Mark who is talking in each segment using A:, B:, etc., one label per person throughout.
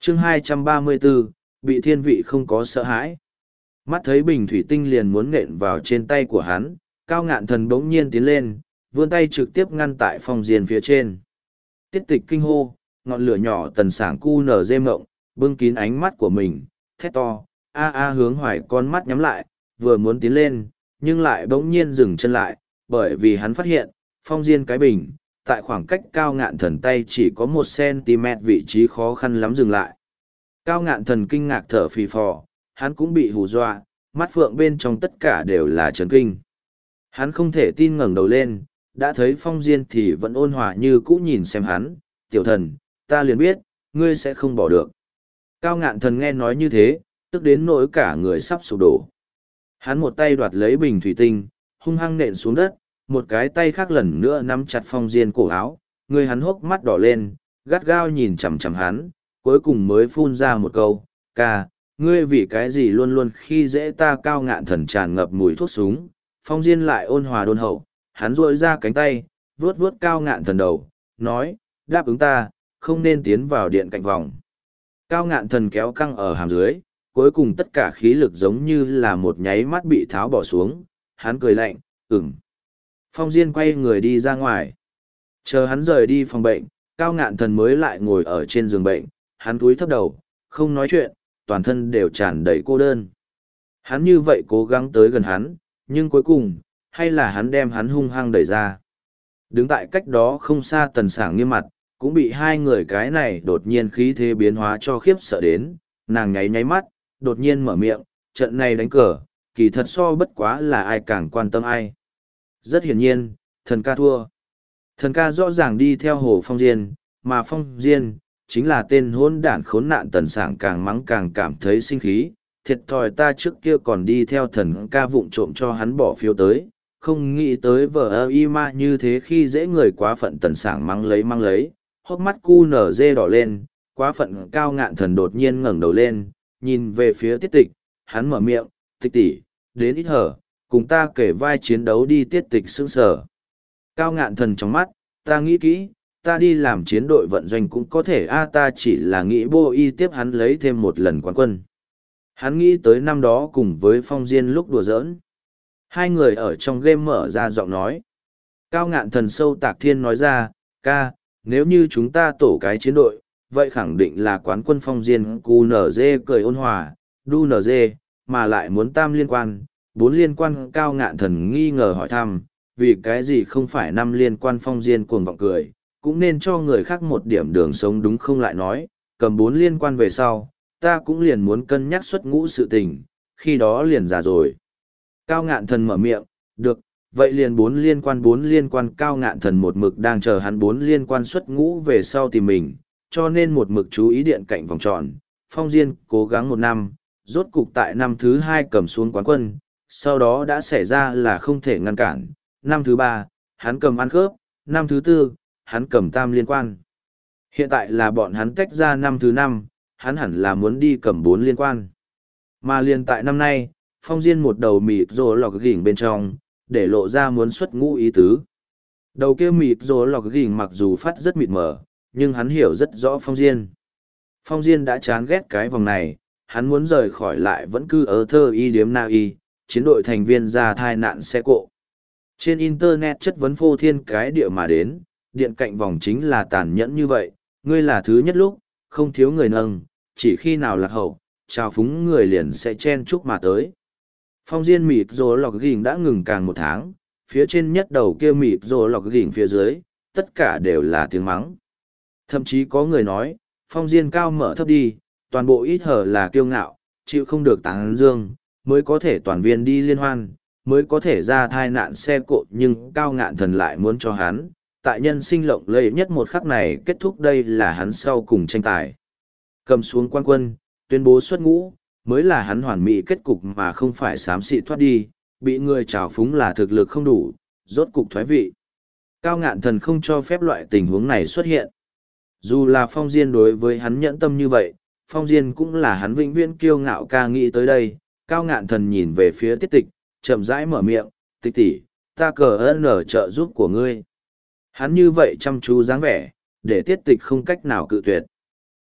A: chương 234, bị thiên vị không có sợ hãi. Mắt thấy bình thủy tinh liền muốn nện vào trên tay của hắn, Cao Ngạn Thần bỗng nhiên tiến lên, vươn tay trực tiếp ngăn tại Phong Diên phía trên. Tiết Tịch kinh hô, ngọn lửa nhỏ tần sảng cu nở dê mộng, bưng kín ánh mắt của mình, thét to, a a hướng Hoài con mắt nhắm lại, vừa muốn tiến lên, nhưng lại bỗng nhiên dừng chân lại, bởi vì hắn phát hiện, Phong Diên cái bình, tại khoảng cách Cao Ngạn Thần tay chỉ có 1 cm vị trí khó khăn lắm dừng lại. Cao Ngạn Thần kinh ngạc thở phì phò, hắn cũng bị hù dọa, mắt phượng bên trong tất cả đều là chấn kinh. Hắn không thể tin ngẩng đầu lên, đã thấy Phong Diên thì vẫn ôn hòa như cũ nhìn xem hắn, tiểu thần, ta liền biết, ngươi sẽ không bỏ được. Cao Ngạn Thần nghe nói như thế, tức đến nỗi cả người sắp sụp đổ. Hắn một tay đoạt lấy bình thủy tinh, hung hăng nện xuống đất, một cái tay khác lần nữa nắm chặt Phong Diên cổ áo, người hắn hốc mắt đỏ lên, gắt gao nhìn chằm chằm hắn, cuối cùng mới phun ra một câu, ca, ngươi vì cái gì luôn luôn khi dễ ta. Cao Ngạn Thần tràn ngập mùi thuốc súng, Phong Diên lại ôn hòa đôn hậu, hắn duỗi ra cánh tay, vuốt vuốt Cao Ngạn Thần đầu, nói, đáp ứng ta, không nên tiến vào điện cạnh vòng. Cao Ngạn Thần kéo căng ở hàm dưới, cuối cùng tất cả khí lực giống như là một nháy mắt bị tháo bỏ xuống, hắn cười lạnh, ừm. Phong Diên quay người đi ra ngoài. Chờ hắn rời đi phòng bệnh, Cao Ngạn Thần mới lại ngồi ở trên giường bệnh, hắn cúi thấp đầu, không nói chuyện, toàn thân đều tràn đầy cô đơn. Hắn như vậy cố gắng tới gần hắn, nhưng cuối cùng, hay là hắn đem hắn hung hăng đẩy ra. Đứng tại cách đó không xa Tần Sảng nghiêm mặt, cũng bị hai người cái này đột nhiên khí thế biến hóa cho khiếp sợ đến, nàng nháy nháy mắt, đột nhiên mở miệng, trận này đánh cờ, kỳ thật so bất quá là ai càng quan tâm ai. Rất hiển nhiên, thần ca thua. Thần ca rõ ràng đi theo Hồ Phong Diên, mà Phong Diên, chính là tên hôn đản khốn nạn. Tần Sảng càng mắng càng cảm thấy sinh khí, thiệt thòi ta trước kia còn đi theo thần ca vụng trộm cho hắn bỏ phiếu tới, không nghĩ tới vợ ơ y ma như thế khi dễ người quá phận. Tần Sảng mắng lấy, hốc mắt cu nở dê đỏ lên, quá phận. Cao Ngạn Thần đột nhiên ngẩng đầu lên, nhìn về phía Tiết Tịch, hắn mở miệng, Tịch tỷ, đến ít hở, cùng ta kể vai chiến đấu đi. Tiết Tịch sững sờ. Cao Ngạn Thần trong mắt, ta nghĩ kỹ, ta đi làm chiến đội vận doanh cũng có thể ta chỉ là nghĩ bô y tiếp hắn lấy thêm một lần quán quân. Hắn nghĩ tới năm đó cùng với Phong Diên lúc đùa giỡn. Hai người ở trong game mở ra giọng nói. Cao Ngạn Thần sâu tạc thiên nói ra, ca, nếu như chúng ta tổ cái chiến đội, vậy khẳng định là quán quân. Phong Diên cu nở dê cười ôn hòa, đu nở dê, mà lại muốn 3 liên quan, 4 liên quan. Cao Ngạn Thần nghi ngờ hỏi thăm, vì cái gì không phải 5 liên quan? Phong Diên cuồng vọng cười, cũng nên cho người khác một điểm đường sống đúng không? Lại nói, cầm 4 liên quan về sau, ta cũng liền muốn cân nhắc xuất ngũ sự tình, khi đó liền già rồi. Cao Ngạn Thần mở miệng, được, vậy liền 4 liên quan. 4 liên quan. Cao Ngạn Thần một mực đang chờ hắn 4 liên quan xuất ngũ về sau tìm mình, cho nên một mực chú ý điện cạnh vòng tròn. Phong Diên cố gắng 1 năm, rốt cục tại năm thứ 2 cầm xuống quán quân, sau đó đã xảy ra là không thể ngăn cản. Năm thứ 3, hắn cầm ăn khớp, năm thứ 4, hắn cầm 3 liên quan. Hiện tại là bọn hắn tách ra. Năm thứ 5, hắn hẳn là muốn đi cầm 4 liên quan. Mà liền tại năm nay, Phong Diên một đầu mịt rồ lọc gỉnh bên trong, để lộ ra muốn xuất ngũ ý tứ. Đầu kia mịt rồ lọc gỉnh mặc dù phát rất mịt mờ, nhưng hắn hiểu rất rõ Phong Diên. Phong Diên đã chán ghét cái vòng này, hắn muốn rời khỏi lại vẫn cứ ở thơ y điếm na y, chiến đội thành viên ra thai nạn xe cộ. Trên Internet chất vấn phô thiên cái địa mà đến, điện cạnh vòng chính là tàn nhẫn như vậy, ngươi là thứ nhất lúc, không thiếu người nâng, chỉ khi nào lạc hậu, trao phúng người liền sẽ chen chúc mà tới. Phong Diên mịt rồ lọc gỉnh đã ngừng càng 1 tháng, phía trên nhất đầu kia mịt rồ lọc gỉnh phía dưới, tất cả đều là tiếng mắng. Thậm chí có người nói, Phong Diên cao mở thấp đi, toàn bộ ít hở là kiêu ngạo, chịu không được tán dương, mới có thể toàn viên đi liên hoan, mới có thể ra thai nạn xe cộ. Nhưng Cao Ngạn Thần lại muốn cho hắn, tại nhân sinh lộng lẫy nhất một khắc này kết thúc. Đây là hắn sau cùng tranh tài. Cầm xuống quán quân, tuyên bố xuất ngũ, mới là hắn hoàn mỹ kết cục mà không phải xám xịt thoát đi, bị người trào phúng là thực lực không đủ, rốt cục thoái vị. Cao Ngạn Thần không cho phép loại tình huống này xuất hiện. Dù là Phong Diên đối với hắn nhẫn tâm như vậy, Phong Diên cũng là hắn vĩnh viễn kiêu ngạo. Ca nghĩ tới đây, Cao Ngạn Thần nhìn về phía Tiết Tịch, chậm rãi mở miệng, Tịch tỷ, ta cờ ơn ở trợ giúp của ngươi. Hắn như vậy chăm chú dáng vẻ, để Tiết Tịch không cách nào cự tuyệt.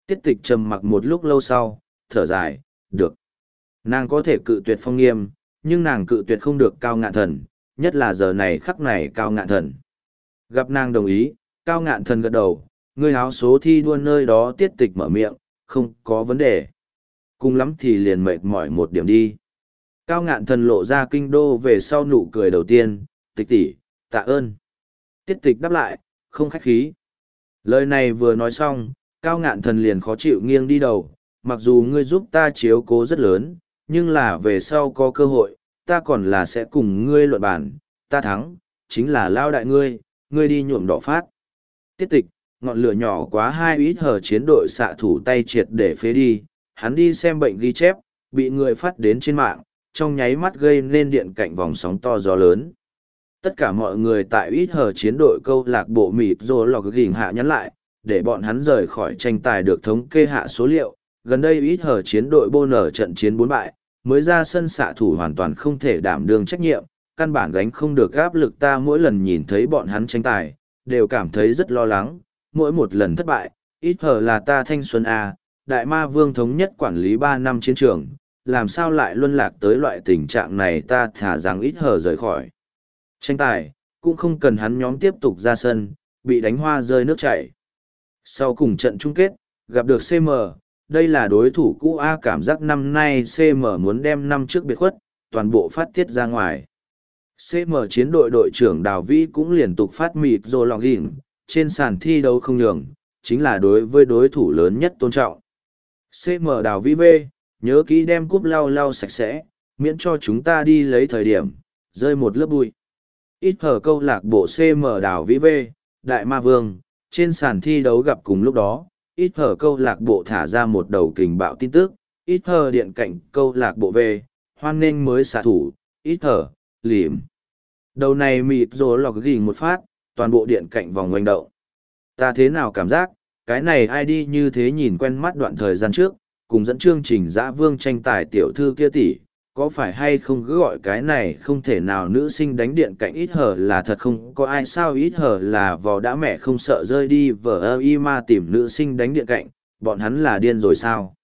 A: Tiết tịch trầm mặc một lúc lâu sau, thở dài, được. Nàng có thể cự tuyệt Phong Nghiêm, nhưng nàng cự tuyệt không được Cao Ngạn Thần, nhất là giờ này khắc này Cao Ngạn Thần. Gặp nàng đồng ý, Cao Ngạn Thần gật đầu, ngươi háo số thi đua nơi đó tiết tịch mở miệng, không có vấn đề. Cùng lắm thì liền mệt mỏi một điểm đi. Cao Ngạn Thần lộ ra kinh đô về sau nụ cười đầu tiên, tịch tỷ, tạ ơn. Tiết tịch đáp lại, không khách khí. Lời này vừa nói xong, Cao Ngạn Thần liền khó chịu nghiêng đi đầu, mặc dù ngươi giúp ta chiếu cố rất lớn, nhưng là về sau có cơ hội, ta còn là sẽ cùng ngươi luận bản, ta thắng, chính là lao đại ngươi đi nhuộm đỏ phát. Tiết tịch, ngọn lửa nhỏ quá hai ít hở chiến đội xạ thủ tay triệt để phế đi, hắn đi xem bệnh ghi chép, bị người phát đến trên mạng, trong nháy mắt gây nên điện cạnh vòng sóng to gió lớn. Tất cả mọi người tại ít hở chiến đội câu lạc bộ mịt rồi lọc gỉnh hạ nhắn lại, để bọn hắn rời khỏi tranh tài được thống kê hạ số liệu. Gần đây ít hở chiến đội bô nở trận chiến 4 bại, mới ra sân xạ thủ hoàn toàn không thể đảm đương trách nhiệm, căn bản gánh không được áp lực. Ta mỗi lần nhìn thấy bọn hắn tranh tài, đều cảm thấy rất lo lắng, mỗi một lần thất bại, ít hở là ta thanh xuân A, đại ma vương thống nhất quản lý 3 năm chiến trường, làm sao lại luân lạc tới loại tình trạng này. Ta thả rằng ít hở rời khỏi tranh tài, cũng không cần hắn nhóm tiếp tục ra sân, bị đánh hoa rơi nước chảy. Sau cùng trận chung kết, gặp được CM, đây là đối thủ cũ A, cảm giác năm nay CM muốn đem năm trước biệt khuất, toàn bộ phát tiết ra ngoài. CM chiến đội đội trưởng Đào Vĩ cũng liên tục phát mịt rồi lọc gỉnh, trên sàn thi đấu không nhường, chính là đối với đối thủ lớn nhất tôn trọng. CM Đào Vĩ V, nhớ kỹ đem cúp lau lau sạch sẽ, miễn cho chúng ta đi lấy thời điểm, rơi một lớp bụi. Ít hở câu lạc bộ CM Đào Vĩ V, Đại Ma Vương, trên sàn thi đấu gặp cùng lúc đó, ít hở câu lạc bộ thả ra một đầu kình bạo tin tức, ít hở điện cạnh câu lạc bộ V, hoan nghênh mới xạ thủ, ít hở, lìm. Đầu này mịt rồi lọc gỉnh một phát, toàn bộ điện cạnh vòng ngoanh động. Ta thế nào cảm giác, cái này ai đi như thế nhìn quen mắt đoạn thời gian trước, cùng dẫn chương trình Dã Vương tranh tài tiểu thư kia tỷ, có phải hay không cứ gọi cái này không thể nào nữ sinh đánh điện cạnh ít hở là thật không có ai sao. Ít hở là vò đã mẹ không sợ rơi đi vờ ơ y ma tìm nữ sinh đánh điện cạnh, bọn hắn là điên rồi sao.